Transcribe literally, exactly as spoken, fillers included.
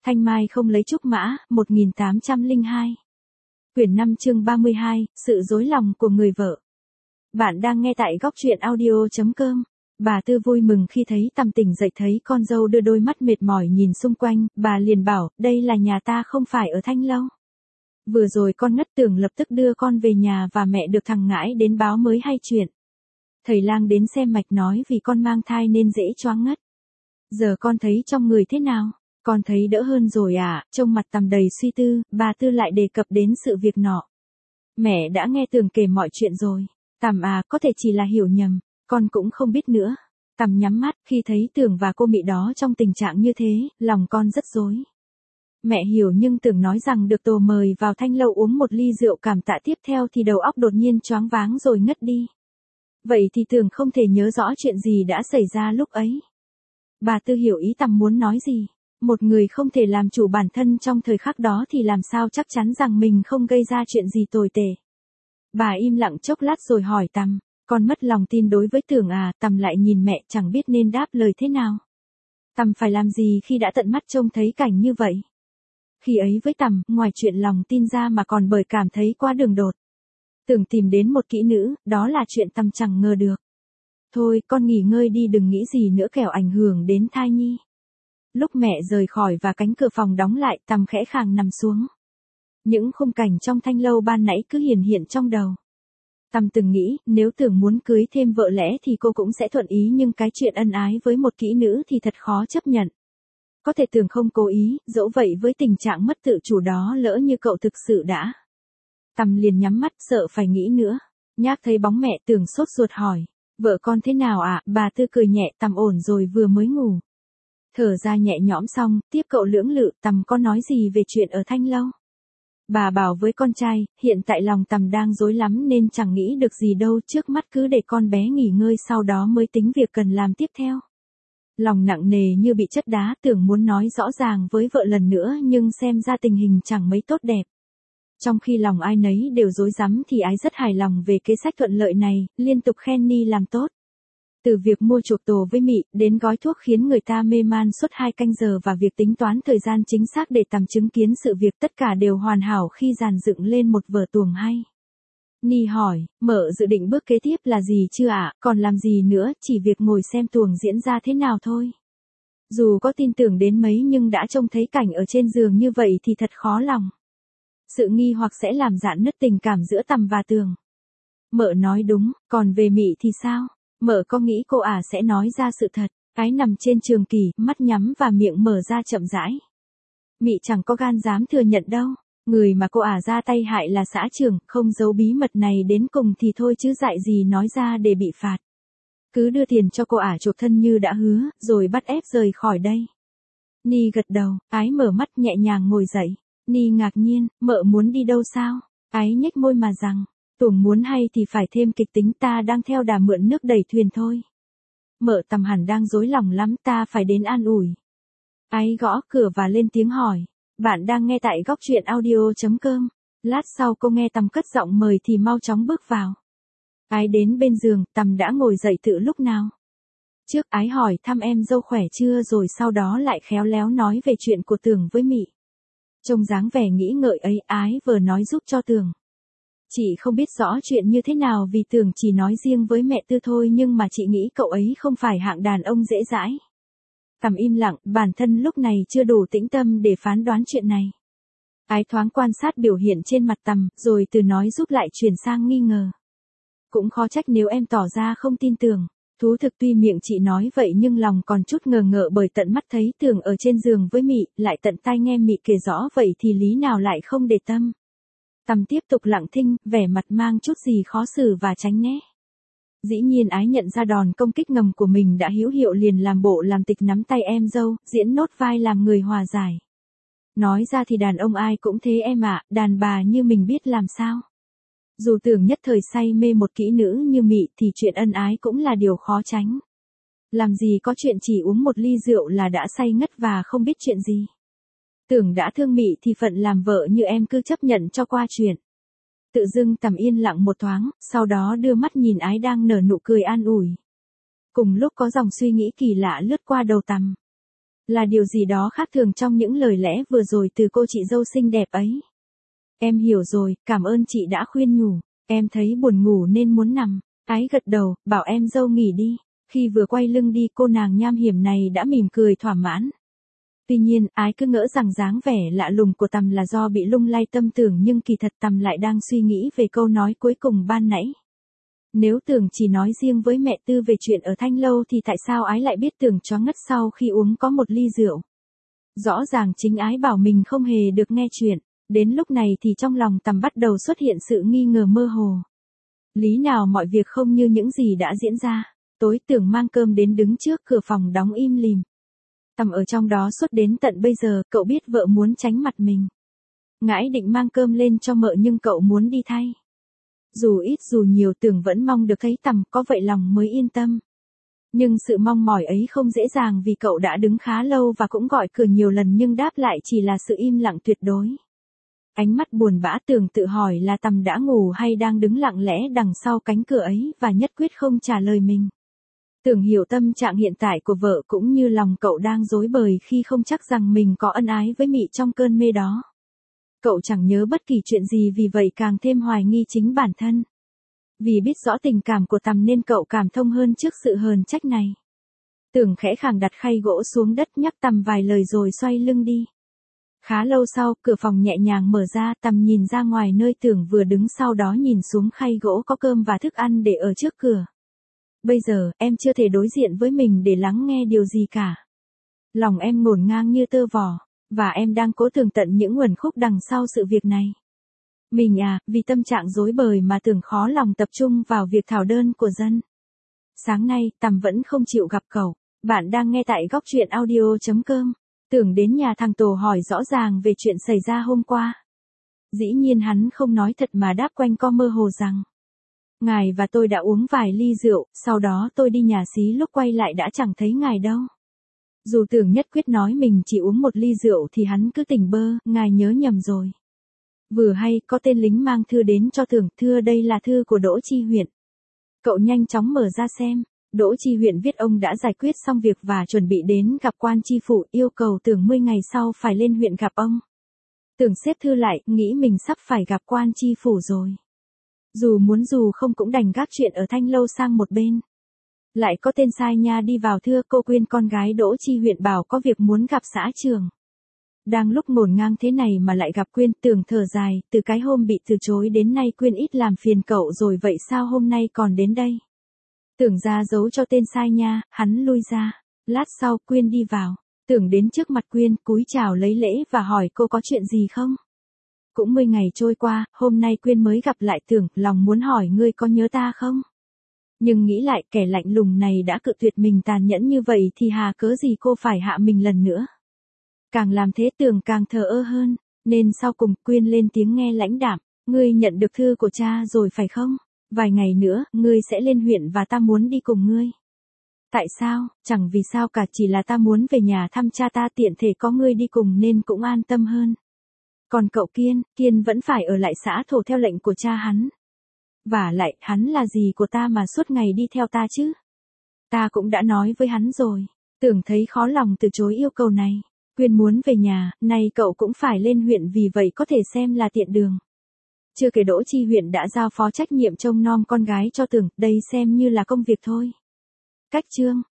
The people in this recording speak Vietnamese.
Thanh Mai không lấy trúc mã, một nghìn tám trăm lẻ hai. Quyển năm chương ba mươi hai, sự dối lòng của người vợ. Bạn đang nghe tại góc truyện audio chấm com. Bà Tư vui mừng khi thấy Tầm tỉnh dậy thấy con dâu đưa đôi mắt mệt mỏi nhìn xung quanh, bà liền bảo, đây là nhà ta không phải ở Thanh Lâu. Vừa rồi con ngất tưởng lập tức đưa con về nhà và mẹ được thằng Ngãi đến báo mới hay chuyện. Thầy lang đến xem mạch nói vì con mang thai nên dễ choáng ngất. Giờ con thấy trong người thế nào? Con thấy đỡ hơn rồi à, trông mặt Tầm đầy suy tư, bà Tư lại đề cập đến sự việc nọ. Mẹ đã nghe Tường kể mọi chuyện rồi. Tầm à, có thể chỉ là hiểu nhầm, con cũng không biết nữa. Tầm nhắm mắt khi thấy Tường và cô Mị đó trong tình trạng như thế, lòng con rất rối. Mẹ hiểu nhưng Tường nói rằng được Tổ mời vào Thanh Lâu uống một ly rượu cảm tạ tiếp theo thì đầu óc đột nhiên choáng váng rồi ngất đi. Vậy thì Tường không thể nhớ rõ chuyện gì đã xảy ra lúc ấy. Bà Tư hiểu ý Tầm muốn nói gì. Một người không thể làm chủ bản thân trong thời khắc đó thì làm sao chắc chắn rằng mình không gây ra chuyện gì tồi tệ. Bà im lặng chốc lát rồi hỏi Tầm, con mất lòng tin đối với Tường à? Tầm lại nhìn mẹ chẳng biết nên đáp lời thế nào. Tầm phải làm gì khi đã tận mắt trông thấy cảnh như vậy? Khi ấy với Tầm, ngoài chuyện lòng tin ra mà còn bởi cảm thấy quá đường đột. Tường tìm đến một kỹ nữ, đó là chuyện Tầm chẳng ngờ được. Thôi, con nghỉ ngơi đi, đừng nghĩ gì nữa kẻo ảnh hưởng đến thai nhi. Lúc mẹ rời khỏi và cánh cửa phòng đóng lại, Tầm khẽ khàng nằm xuống. Những khung cảnh trong Thanh Lâu ban nãy cứ hiển hiện trong đầu. Tầm từng nghĩ, nếu Tường muốn cưới thêm vợ lẽ thì cô cũng sẽ thuận ý, nhưng cái chuyện ân ái với một kỹ nữ thì thật khó chấp nhận. Có thể Tường không cố ý, dẫu vậy với tình trạng mất tự chủ đó lỡ như cậu thực sự đã. Tầm liền nhắm mắt sợ phải nghĩ nữa. Nhác thấy bóng mẹ Tường sốt ruột hỏi, vợ con thế nào ạ? À? Bà Tư cười nhẹ, Tầm ổn rồi, vừa mới ngủ. Thở ra nhẹ nhõm xong, tiếp cậu lưỡng lự, Tầm có nói gì về chuyện ở Thanh Lâu? Bà bảo với con trai, hiện tại lòng Tầm đang rối lắm nên chẳng nghĩ được gì đâu, trước mắt cứ để con bé nghỉ ngơi sau đó mới tính việc cần làm tiếp theo. Lòng nặng nề như bị chất đá, Tưởng muốn nói rõ ràng với vợ lần nữa nhưng xem ra tình hình chẳng mấy tốt đẹp. Trong khi lòng ai nấy đều rối rắm thì Ái rất hài lòng về kế sách thuận lợi này, liên tục khen Ni làm tốt. Từ việc mua chuộc Tổ với Mị, đến gói thuốc khiến người ta mê man suốt hai canh giờ và việc tính toán thời gian chính xác để Tầm chứng kiến sự việc, tất cả đều hoàn hảo khi dàn dựng lên một vở tuồng hay. Ni hỏi, mợ dự định bước kế tiếp là gì chưa ạ? À? Còn làm gì nữa, chỉ việc ngồi xem tuồng diễn ra thế nào thôi. Dù có tin tưởng đến mấy nhưng đã trông thấy cảnh ở trên giường như vậy thì thật khó lòng. Sự nghi hoặc sẽ làm rạn nứt tình cảm giữa Tầm và Tường. Mợ nói đúng, còn về Mị thì sao? Mợ có nghĩ cô ả à sẽ nói ra sự thật? Ái nằm trên trường kỷ, mắt nhắm và miệng mở ra chậm rãi. Mị chẳng có gan dám thừa nhận đâu. Người mà cô ả à ra tay hại là xã trưởng, không giấu bí mật này đến cùng thì thôi chứ dại gì nói ra để bị phạt. Cứ đưa tiền cho cô ả à chuộc thân như đã hứa, rồi bắt ép rời khỏi đây. Ni gật đầu, Ái mở mắt nhẹ nhàng ngồi dậy. Ni ngạc nhiên, mợ muốn đi đâu sao? Ái nhếch môi mà rằng, Tuồng muốn hay thì phải thêm kịch tính, ta đang theo đà mượn nước đẩy thuyền thôi. Mợ Tầm hẳn đang rối lòng lắm, ta phải đến an ủi. Ái gõ cửa và lên tiếng hỏi, bạn đang nghe tại góc truyện audio chấm com. Lát sau cô nghe Tầm cất giọng mời thì mau chóng bước vào. Ái đến bên giường, Tầm đã ngồi dậy từ lúc nào? Trước Ái hỏi thăm em dâu khỏe chưa rồi sau đó lại khéo léo nói về chuyện của Tường với Mị. Trông dáng vẻ nghĩ ngợi ấy, Ái vừa nói giúp cho Tường. Chị không biết rõ chuyện như thế nào vì Tường chỉ nói riêng với mẹ Tư thôi, nhưng mà chị nghĩ cậu ấy không phải hạng đàn ông dễ dãi. Tầm im lặng, bản thân lúc này chưa đủ tĩnh tâm để phán đoán chuyện này. Ái thoáng quan sát biểu hiện trên mặt Tầm, rồi từ nói giúp lại chuyển sang nghi ngờ. Cũng khó trách nếu em tỏ ra không tin Tường. Thú thực tuy miệng chị nói vậy nhưng lòng còn chút ngờ ngợ bởi tận mắt thấy Tường ở trên giường với Mị, lại tận tai nghe Mị kể rõ vậy thì lý nào lại không để tâm. Tầm tiếp tục lặng thinh, vẻ mặt mang chút gì khó xử và tránh né. Dĩ nhiên Ái nhận ra đòn công kích ngầm của mình đã hữu hiệu, liền làm bộ làm tịch nắm tay em dâu, diễn nốt vai làm người hòa giải. Nói ra thì đàn ông ai cũng thế em ạ, đàn bà như mình biết làm sao. Dù Tường nhất thời say mê một kỹ nữ như Mị thì chuyện ân ái cũng là điều khó tránh. Làm gì có chuyện chỉ uống một ly rượu là đã say ngất và không biết chuyện gì. Tưởng đã thương Mị thì phận làm vợ như em cứ chấp nhận cho qua chuyện. Tự dưng Tầm yên lặng một thoáng, sau đó đưa mắt nhìn Ái đang nở nụ cười an ủi. Cùng lúc có dòng suy nghĩ kỳ lạ lướt qua đầu Tầm. Là điều gì đó khác thường trong những lời lẽ vừa rồi từ cô chị dâu xinh đẹp ấy. Em hiểu rồi, cảm ơn chị đã khuyên nhủ. Em thấy buồn ngủ nên muốn nằm. Ái gật đầu, bảo em dâu nghỉ đi. Khi vừa quay lưng đi, cô nàng nham hiểm này đã mỉm cười thỏa mãn. Tuy nhiên, Ái cứ ngỡ rằng dáng vẻ lạ lùng của Tầm là do bị lung lay tâm tưởng, nhưng kỳ thật Tầm lại đang suy nghĩ về câu nói cuối cùng ban nãy. Nếu Tưởng chỉ nói riêng với mẹ Tư về chuyện ở Thanh Lâu thì tại sao Ái lại biết Tưởng choáng ngất sau khi uống có một ly rượu? Rõ ràng chính Ái bảo mình không hề được nghe chuyện. Đến lúc này thì trong lòng Tầm bắt đầu xuất hiện sự nghi ngờ mơ hồ. Lý nào mọi việc không như những gì đã diễn ra. Tối Tưởng mang cơm đến đứng trước cửa phòng đóng im lìm. Tầm ở trong đó suốt đến tận bây giờ, cậu biết vợ muốn tránh mặt mình. Ngãi định mang cơm lên cho mợ nhưng cậu muốn đi thay. Dù ít dù nhiều Tưởng vẫn mong được thấy Tầm, có vậy lòng mới yên tâm. Nhưng sự mong mỏi ấy không dễ dàng vì cậu đã đứng khá lâu và cũng gọi cửa nhiều lần nhưng đáp lại chỉ là sự im lặng tuyệt đối. Ánh mắt buồn bã Tưởng tự hỏi là Tầm đã ngủ hay đang đứng lặng lẽ đằng sau cánh cửa ấy và nhất quyết không trả lời mình. Tưởng hiểu tâm trạng hiện tại của vợ cũng như lòng cậu đang rối bời khi không chắc rằng mình có ân ái với Mị trong cơn mê đó. Cậu chẳng nhớ bất kỳ chuyện gì vì vậy càng thêm hoài nghi chính bản thân. Vì biết rõ tình cảm của Tầm nên cậu cảm thông hơn trước sự hờn trách này. Tưởng khẽ khàng đặt khay gỗ xuống đất nhắc Tầm vài lời rồi xoay lưng đi. Khá lâu sau, cửa phòng nhẹ nhàng mở ra, Tầm nhìn ra ngoài nơi Tưởng vừa đứng, sau đó nhìn xuống khay gỗ có cơm và thức ăn để ở trước cửa. Bây giờ, em chưa thể đối diện với mình để lắng nghe điều gì cả. Lòng em ngổn ngang như tơ vò, và em đang cố tường tận những uẩn khúc đằng sau sự việc này. Mình à, vì tâm trạng rối bời mà Tưởng khó lòng tập trung vào việc thảo đơn của dân. Sáng nay, Tầm vẫn không chịu gặp cậu. Bạn đang nghe tại góc truyện audio chấm com. Tưởng đến nhà thằng Tổ hỏi rõ ràng về chuyện xảy ra hôm qua. Dĩ nhiên hắn không nói thật mà đáp quanh co mơ hồ rằng: ngài và tôi đã uống vài ly rượu, sau đó tôi đi nhà xí, lúc quay lại đã chẳng thấy ngài đâu. Dù Tưởng nhất quyết nói mình chỉ uống một ly rượu thì hắn cứ tỉnh bơ: ngài nhớ nhầm rồi. Vừa hay có tên lính mang thư đến cho Tưởng: thưa, đây là thư của Đỗ Chi huyện. Cậu nhanh chóng mở ra xem. Đỗ Chi huyện viết ông đã giải quyết xong việc và chuẩn bị đến gặp quan chi phủ, yêu cầu Tưởng mười ngày sau phải lên huyện gặp ông. Tưởng xếp thư lại, nghĩ mình sắp phải gặp quan chi phủ rồi. Dù muốn dù không cũng đành gác chuyện ở Thanh Lâu sang một bên. Lại có tên sai nha đi vào: thưa, cô Quyên con gái Đỗ Chi huyện bảo có việc muốn gặp xã trưởng. Đang lúc ngổn ngang thế này mà lại gặp Quyên, Tưởng thở dài: từ cái hôm bị từ chối đến nay Quyên ít làm phiền cậu rồi, vậy sao hôm nay còn đến đây? Tưởng ra dấu cho tên sai nha, hắn lui ra. Lát sau Quyên đi vào. Tưởng đến trước mặt Quyên, cúi chào lấy lễ và hỏi cô có chuyện gì không? Cũng mười ngày trôi qua, hôm nay Quyên mới gặp lại Tưởng, lòng muốn hỏi ngươi có nhớ ta không? Nhưng nghĩ lại, kẻ lạnh lùng này đã cự tuyệt mình tàn nhẫn như vậy thì hà cớ gì cô phải hạ mình lần nữa. Càng làm thế Tưởng càng thờ ơ hơn, nên sau cùng Quyên lên tiếng nghe lãnh đạm: ngươi nhận được thư của cha rồi phải không? Vài ngày nữa, ngươi sẽ lên huyện và ta muốn đi cùng ngươi. Tại sao? Chẳng vì sao cả, chỉ là ta muốn về nhà thăm cha ta, tiện thể có ngươi đi cùng nên cũng an tâm hơn. Còn cậu Kiên, Kiên vẫn phải ở lại xã Thổ theo lệnh của cha hắn. Vả lại, hắn là gì của ta mà suốt ngày đi theo ta chứ? Ta cũng đã nói với hắn rồi. Tưởng thấy khó lòng từ chối yêu cầu này. Quyên muốn về nhà, nay cậu cũng phải lên huyện, vì vậy có thể xem là tiện đường. Chưa kể Đỗ Chi huyện đã giao phó trách nhiệm trông nom con gái cho Tưởng, đây xem như là công việc thôi. Cách chương